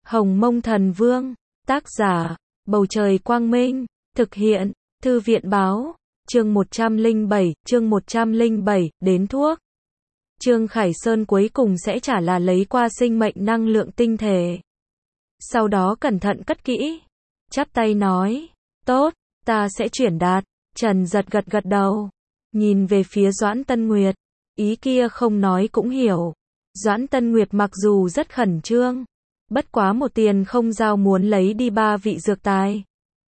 Hồng Mông Thần Vương, tác giả, Bầu Trời Quang Minh, thực hiện, Thư viện Báo, chương 107, đến thuốc. Trương Khải Sơn cuối cùng sẽ trả là lấy qua sinh mệnh năng lượng tinh thể. Sau đó cẩn thận cất kỹ, chắp tay nói, tốt, ta sẽ chuyển đạt. Trần Giật gật gật đầu, nhìn về phía Doãn Tân Nguyệt, ý kia không nói cũng hiểu. Doãn Tân Nguyệt mặc dù rất khẩn trương, bất quá một tiền không giao muốn lấy đi 3 vị dược tài.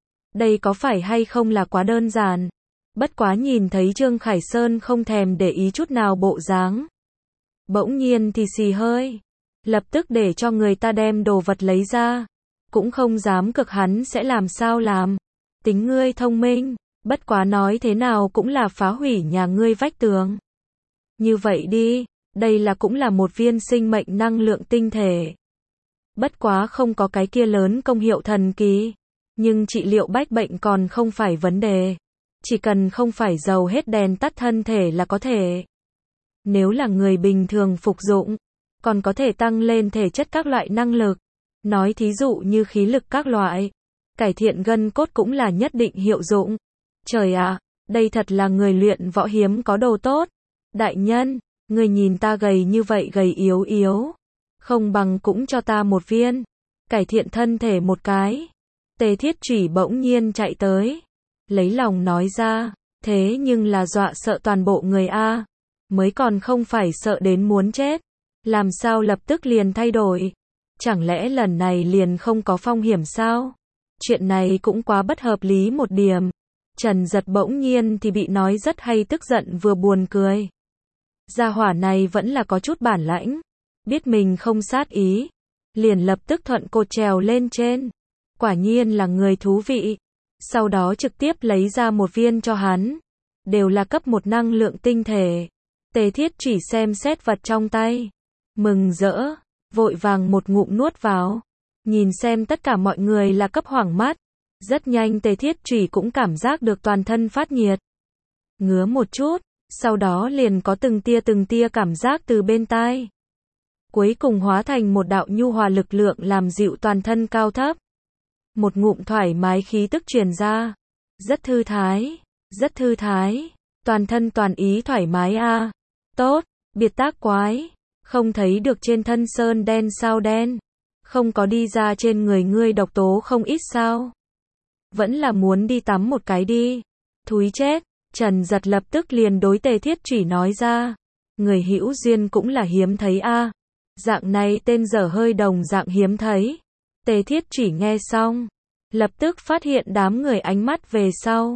Đây có phải hay không là quá đơn giản. Bất quá nhìn thấy Trương Khải Sơn không thèm để ý chút nào bộ dáng. Bỗng nhiên thì xì hơi, lập tức để cho người ta đem đồ vật lấy ra. Cũng không dám cực hắn sẽ làm sao làm. Tính ngươi thông minh, bất quá nói thế nào cũng là phá hủy nhà ngươi vách tường. Như vậy đi, đây là cũng là một viên sinh mệnh năng lượng tinh thể. Bất quá không có cái kia lớn công hiệu thần kỳ, nhưng trị liệu bách bệnh còn không phải vấn đề. Chỉ cần không phải dầu hết đèn tắt thân thể là có thể. Nếu là người bình thường phục dụng, còn có thể tăng lên thể chất các loại năng lực. Nói thí dụ như khí lực các loại, cải thiện gân cốt cũng là nhất định hiệu dụng. Trời ạ, đây thật là người luyện võ hiếm có đồ tốt. Đại nhân, người nhìn ta gầy như vậy gầy yếu yếu, không bằng cũng cho ta một viên, cải thiện thân thể một cái. Tề Thiết Chủy bỗng nhiên chạy tới, lấy lòng nói ra, thế nhưng là dọa sợ toàn bộ người a, mới còn không phải sợ đến muốn chết, làm sao lập tức liền thay đổi? Chẳng lẽ lần này liền không có phong hiểm sao? Chuyện này cũng quá bất hợp lý một điểm. Trần Giật bỗng nhiên thì bị nói rất hay, tức giận vừa buồn cười. Gia hỏa này vẫn là có chút bản lãnh, biết mình không sát ý, liền lập tức thuận cột trèo lên trên. Quả nhiên là người thú vị. Sau đó trực tiếp lấy ra một viên cho hắn, đều là cấp 1 năng lượng tinh thể. Tề Thiết Chủy xem xét vật trong tay, mừng rỡ, vội vàng một ngụm nuốt vào, nhìn xem tất cả mọi người là cấp hoảng mắt. Rất nhanh Tề Thiết Chủy cũng cảm giác được toàn thân phát nhiệt, ngứa một chút, sau đó liền có từng tia cảm giác từ bên tai, cuối cùng hóa thành một đạo nhu hòa lực lượng làm dịu toàn thân cao thấp. Một ngụm thoải mái khí tức truyền ra, rất thư thái, toàn thân toàn ý thoải mái a. Tốt, biệt tác quái, không thấy được trên thân sơn đen sao đen, không có đi ra trên người ngươi độc tố không ít sao? Vẫn là muốn đi tắm một cái đi. Thúi chết, Trần Giật lập tức liền đối Tề Thiết Chủy nói ra, người hữu duyên cũng là hiếm thấy a. Dạng này tên dở hơi đồng dạng hiếm thấy. Tề Thiết Chủy nghe xong, lập tức phát hiện đám người ánh mắt về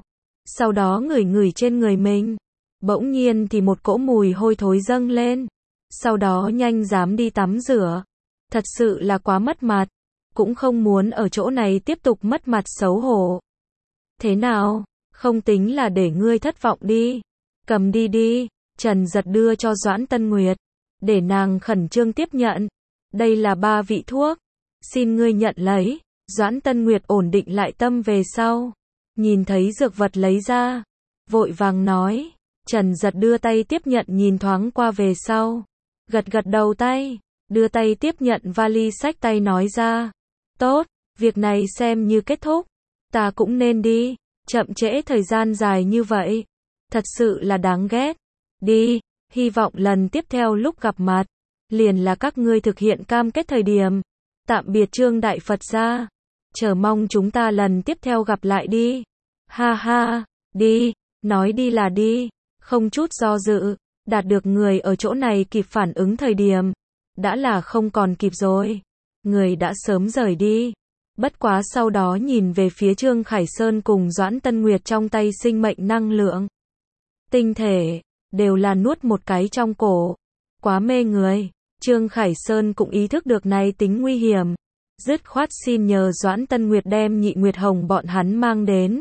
sau đó ngửi trên người mình, bỗng nhiên thì một cỗ mùi hôi thối dâng lên, sau đó nhanh dám đi tắm rửa. Thật sự là quá mất mặt, cũng không muốn ở chỗ này tiếp tục mất mặt xấu hổ. Thế nào, không tính là để ngươi thất vọng đi, cầm đi đi. Trần Giật đưa cho Doãn Tân Nguyệt, để nàng khẩn trương tiếp nhận. Đây là 3 vị thuốc, xin ngươi nhận lấy. Doãn Tân Nguyệt ổn định lại tâm về sau, nhìn thấy dược vật lấy ra, vội vàng nói. Trần Giật đưa tay tiếp nhận, nhìn thoáng qua về sau, gật đầu tay, đưa tay tiếp nhận vali sách tay nói ra, tốt, việc này xem như kết thúc, ta cũng nên đi, chậm trễ thời gian dài như vậy, thật sự là đáng ghét. Đi, hy vọng lần tiếp theo lúc gặp mặt, liền là các ngươi thực hiện cam kết thời điểm. Tạm biệt Trương Đại Phật gia, chờ mong chúng ta lần tiếp theo gặp lại đi. Ha ha, đi, nói đi là đi, không chút do dự. Đạt được người ở chỗ này kịp phản ứng thời điểm, đã là không còn kịp rồi. Người đã sớm rời đi. Bất quá sau đó nhìn về phía Trương Khải Sơn cùng Doãn Tân Nguyệt trong tay sinh mệnh năng lượng tinh thể, đều là nuốt một cái trong cổ. Quá mê người. Trương Khải Sơn cũng ý thức được này tính nguy hiểm, dứt khoát xin nhờ Doãn Tân Nguyệt đem Nhị Nguyệt Hồng bọn hắn mang đến.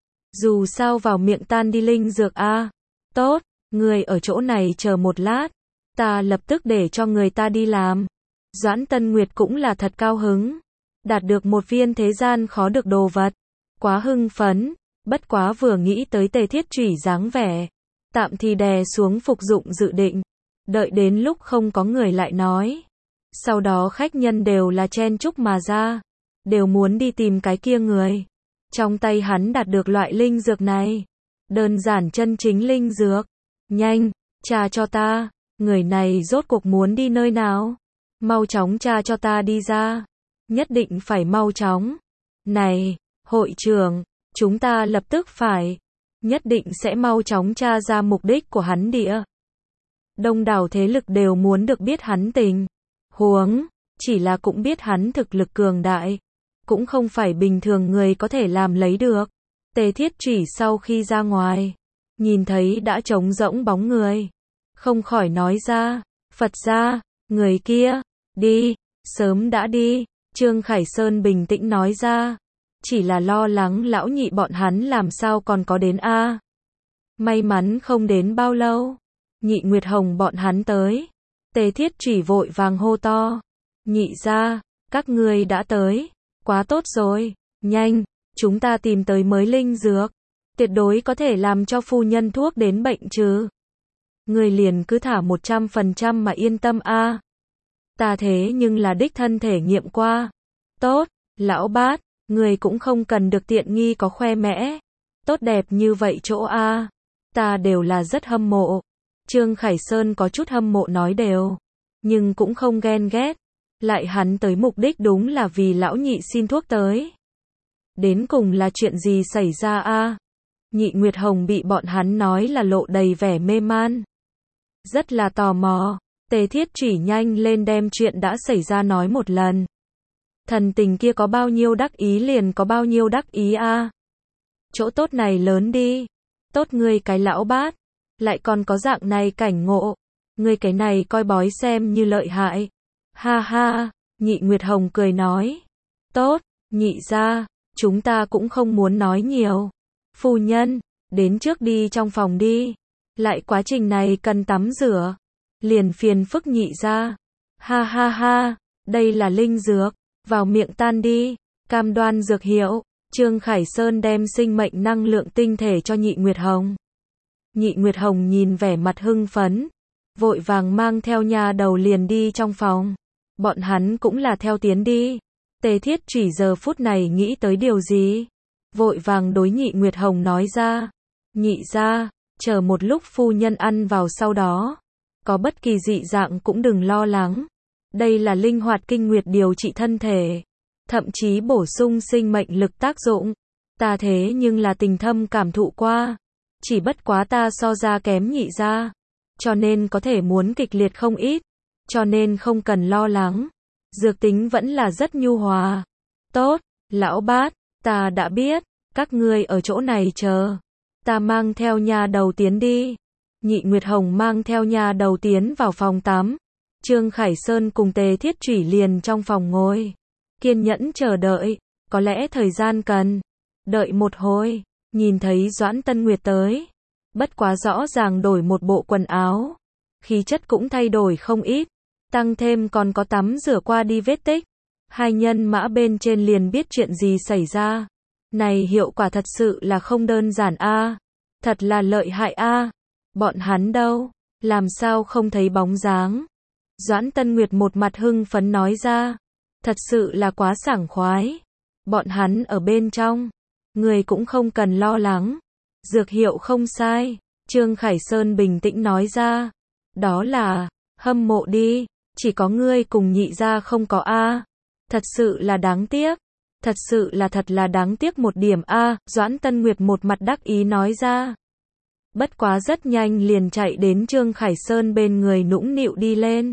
Dù sao vào miệng tan đi linh dược a. Tốt, người ở chỗ này chờ một lát, ta lập tức để cho người ta đi làm. Doãn Tân Nguyệt cũng là thật cao hứng, đạt được một viên thế gian khó được đồ vật, quá hưng phấn. Bất quá vừa nghĩ tới Tề Thiết Chủy dáng vẻ, tạm thì đè xuống phục dụng dự định, đợi đến lúc không có người lại nói. Sau đó khách nhân đều là chen chúc mà ra, đều muốn đi tìm cái kia người. Trong tay hắn đạt được loại linh dược này. Đơn giản chân chính linh dược. Nhanh, tra cho ta, người này rốt cuộc muốn đi nơi nào? Mau chóng tra cho ta đi ra. Nhất định phải mau chóng. Này, hội trưởng, chúng ta lập tức phải. Nhất định sẽ mau chóng tra ra mục đích của hắn địa. Đông đảo thế lực đều muốn được biết hắn tình huống, chỉ là cũng biết hắn thực lực cường đại, cũng không phải bình thường người có thể làm lấy được. Tề Thiết Trỉ sau khi ra ngoài, nhìn thấy đã trống rỗng bóng người, không khỏi nói ra, Phật gia, người kia, đi, sớm đã đi. Trương Khải Sơn bình tĩnh nói ra, chỉ là lo lắng lão nhị bọn hắn làm sao còn có đến a. May mắn không đến bao lâu, Nhị Nguyệt Hồng bọn hắn tới. Tề Thiết Trỉ vội vàng hô to, nhị gia, các ngươi đã tới, quá tốt rồi, nhanh, chúng ta tìm tới mới linh dược, tuyệt đối có thể làm cho phu nhân thuốc đến bệnh trừ. Ngươi liền cứ thả 100% mà yên tâm a. Ta thế nhưng là đích thân thể nghiệm qua. Tốt, lão bát, ngươi cũng không cần được tiện nghi có khoe mẽ. Tốt đẹp như vậy chỗ a, ta đều là rất hâm mộ. Trương Khải Sơn có chút hâm mộ nói đều, nhưng cũng không ghen ghét. Lại hắn tới mục đích đúng là vì lão nhị xin thuốc tới. Đến cùng là chuyện gì xảy ra a? Nhị Nguyệt Hồng bị bọn hắn nói là lộ đầy vẻ mê man. Rất là tò mò, Tề Thiết Trỉ nhanh lên đem chuyện đã xảy ra nói một lần. Thần tình kia có bao nhiêu đắc ý liền có bao nhiêu đắc ý a. Chỗ tốt này lớn đi. Tốt ngươi cái lão bát, lại còn có dạng này cảnh ngộ. Ngươi cái này coi bói xem như lợi hại. Ha ha, Nhị Nguyệt Hồng cười nói. Tốt, nhị gia, chúng ta cũng không muốn nói nhiều. Phu nhân, đến trước đi trong phòng đi. Lại quá trình này cần tắm rửa. Liền phiền phức nhị gia. Ha ha ha, đây là linh dược, vào miệng tan đi. Cam đoan dược hiệu. Trương Khải Sơn đem sinh mệnh năng lượng tinh thể cho Nhị Nguyệt Hồng. Nhị Nguyệt Hồng nhìn vẻ mặt hưng phấn, vội vàng mang theo nha đầu liền đi trong phòng. Bọn hắn cũng là theo tiến đi. Tề Thiết Trỉ giờ phút này nghĩ tới điều gì? Vội vàng đối Nhị Nguyệt Hồng nói ra. Nhị gia, chờ một lúc phu nhân ăn vào sau đó. Có bất kỳ dị dạng cũng đừng lo lắng. Đây là linh hoạt kinh nguyệt điều trị thân thể. Thậm chí bổ sung sinh mệnh lực tác dụng. Ta thế nhưng là tình thâm cảm thụ qua. Chỉ bất quá ta so ra kém nhị gia. Cho nên có thể muốn kịch liệt không ít. Cho nên không cần lo lắng. Dược tính vẫn là rất nhu hòa. Tốt, lão bát, ta đã biết. Các ngươi ở chỗ này chờ. Ta mang theo nha đầu tiến đi. Nhị Nguyệt Hồng mang theo nha đầu tiến vào phòng tắm. Trương Khải Sơn cùng Tề Thiết Trỉ liền trong phòng ngồi. Kiên nhẫn chờ đợi. Có lẽ thời gian cần. Đợi một hồi. Nhìn thấy Doãn Tân Nguyệt tới. Bất quá rõ ràng đổi một bộ quần áo. Khí chất cũng thay đổi không ít. Tăng thêm còn có tắm rửa qua đi vết tích. Hai nhân mã bên trên liền biết chuyện gì xảy ra. Này hiệu quả thật sự là không đơn giản a. Thật là lợi hại a. Bọn hắn đâu? Làm sao không thấy bóng dáng? Doãn Tân Nguyệt một mặt hưng phấn nói ra. Thật sự là quá sảng khoái. Bọn hắn ở bên trong. Người cũng không cần lo lắng. Dược hiệu không sai. Trương Khải Sơn bình tĩnh nói ra. Đó là, hâm mộ đi. Chỉ có ngươi cùng nhị gia không có a. Thật sự là đáng tiếc. Thật sự là thật là đáng tiếc một điểm a. Doãn Tân Nguyệt một mặt đắc ý nói ra. Bất quá rất nhanh liền chạy đến Trương Khải Sơn bên người nũng nịu đi lên.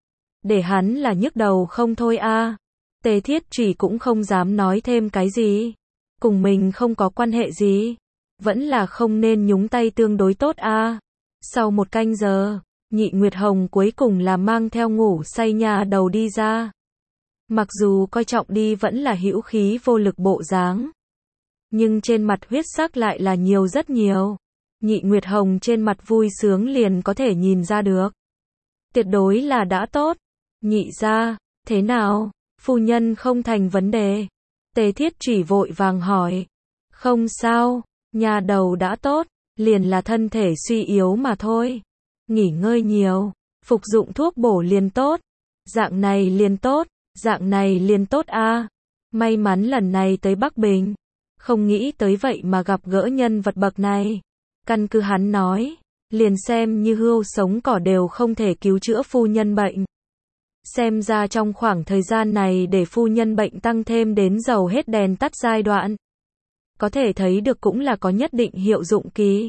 Để hắn là nhức đầu không thôi a. Tề Thiết Trỉ cũng không dám nói thêm cái gì. Cùng mình không có quan hệ gì. Vẫn là không nên nhúng tay tương đối tốt a. Sau một canh giờ, Nhị Nguyệt Hồng cuối cùng là mang theo ngủ say nha đầu đi ra. Mặc dù coi trọng đi vẫn là hữu khí vô lực bộ dáng. Nhưng trên mặt huyết sắc lại là nhiều rất nhiều. Nhị Nguyệt Hồng trên mặt vui sướng liền có thể nhìn ra được. Tuyệt đối là đã tốt. Nhị gia, thế nào? Phu nhân không thành vấn đề. Tề Thiết Trỉ vội vàng hỏi. Không sao, nhà đầu đã tốt, liền là thân thể suy yếu mà thôi. Nghỉ ngơi nhiều, phục dụng thuốc bổ liền tốt. Dạng này liền tốt, dạng này liền tốt a. May mắn lần này tới Bắc Bình, không nghĩ tới vậy mà gặp gỡ nhân vật bậc này. Căn cứ hắn nói, liền xem như hươu sống cỏ đều không thể cứu chữa phu nhân bệnh. Xem ra trong khoảng thời gian này để phu nhân bệnh tăng thêm đến dầu hết đèn tắt giai đoạn. Có thể thấy được cũng là có nhất định hiệu dụng kỳ.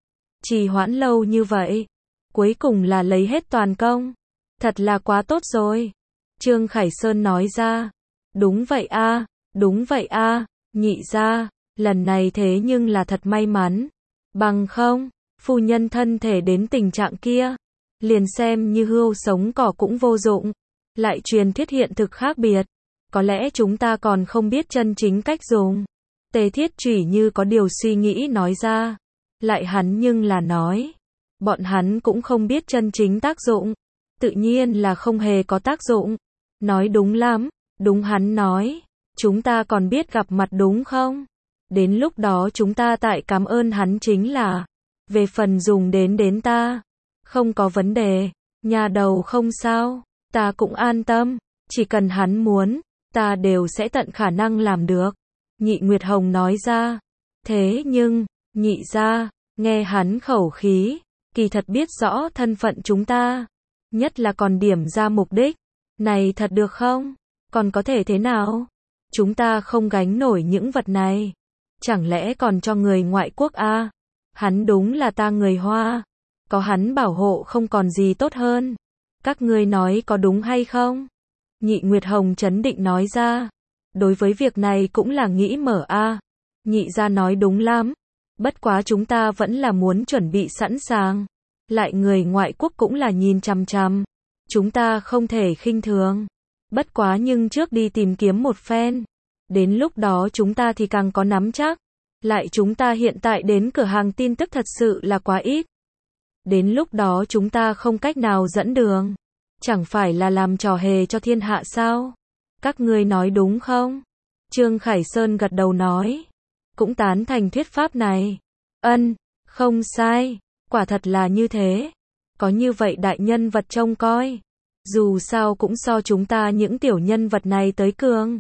Trì hoãn lâu như vậy, cuối cùng là lấy hết toàn công. Thật là quá tốt rồi. Trương Khải Sơn nói ra. Đúng vậy a, đúng vậy a, nhị gia, lần này thế nhưng là thật may mắn. Bằng không, phu nhân thân thể đến tình trạng kia, liền xem như hươu sống cỏ cũng vô dụng. Lại truyền thuyết hiện thực khác biệt, có lẽ chúng ta còn không biết chân chính cách dùng. Tề Thiết Chủy như có điều suy nghĩ nói ra. Lại hắn nhưng là nói, bọn hắn cũng không biết chân chính tác dụng, tự nhiên là không hề có tác dụng. Nói đúng lắm, đúng hắn nói, chúng ta còn biết gặp mặt đúng không? Đến lúc đó chúng ta tại cảm ơn hắn chính là, về phần dùng đến ta, không có vấn đề, nhà đầu không sao, ta cũng an tâm, chỉ cần hắn muốn, ta đều sẽ tận khả năng làm được. Nhị Nguyệt Hồng nói ra, thế nhưng, nhị gia, nghe hắn khẩu khí, kỳ thật biết rõ thân phận chúng ta, nhất là còn điểm ra mục đích, này thật được không? Còn có thể thế nào? Chúng ta không gánh nổi những vật này, chẳng lẽ còn cho người ngoại quốc a? Hắn đúng là ta người Hoa, có hắn bảo hộ không còn gì tốt hơn. Các ngươi nói có đúng hay không? Nhị Nguyệt Hồng trấn định nói ra, đối với việc này cũng là nghĩ mở a. Nhị gia nói đúng lắm, bất quá chúng ta vẫn là muốn chuẩn bị sẵn sàng. Lại người ngoại quốc cũng là nhìn chằm chằm, chúng ta không thể khinh thường. Bất quá nhưng trước đi tìm kiếm một phen, đến lúc đó chúng ta thì càng có nắm chắc. Lại chúng ta hiện tại đến cửa hàng tin tức thật sự là quá ít. Đến lúc đó chúng ta không cách nào dẫn đường, chẳng phải là làm trò hề cho thiên hạ sao? Các ngươi nói đúng không? Trương Khải Sơn gật đầu nói, cũng tán thành thuyết pháp này. Ân, không sai, quả thật là như thế. Có như vậy đại nhân vật trông coi, dù sao cũng so chúng ta những tiểu nhân vật này tới cường.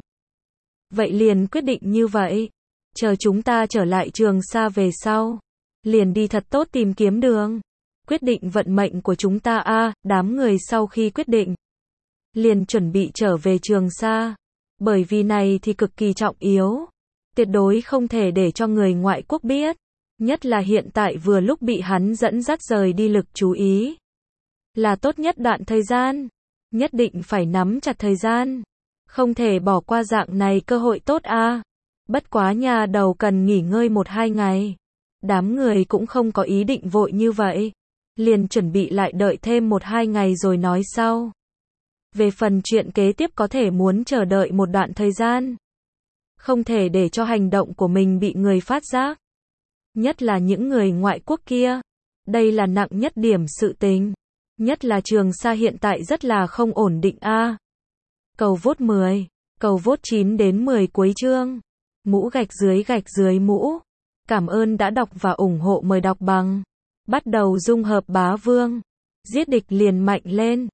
Vậy liền quyết định như vậy, chờ chúng ta trở lại Trường Sa về sau, liền đi thật tốt tìm kiếm đường. Quyết định vận mệnh của chúng ta a. Đám người sau khi quyết định, liền chuẩn bị trở về Trường Sa. Bởi vì này thì cực kỳ trọng yếu, tuyệt đối không thể để cho người ngoại quốc biết, nhất là hiện tại vừa lúc bị hắn dẫn dắt rời đi lực chú ý. Là tốt nhất đoạn thời gian, nhất định phải nắm chặt thời gian, không thể bỏ qua dạng này cơ hội tốt a. Bất quá nhà đầu cần nghỉ ngơi 1-2 ngày. Đám người cũng không có ý định vội như vậy, liền chuẩn bị lại đợi thêm 1-2 ngày rồi nói sau. Về phần chuyện kế tiếp có thể muốn chờ đợi một đoạn thời gian, không thể để cho hành động của mình bị người phát giác, nhất là những người ngoại quốc kia. Đây là nặng nhất điểm sự tình, nhất là Trường Sa hiện tại rất là không ổn định a. Cầu vote 10, cầu vote 9 đến 10 cuối chương. Mũ gạch dưới mũ. Cảm ơn đã đọc và ủng hộ, mời đọc bằng. Bắt đầu dung hợp bá vương. Giết địch liền mạnh lên.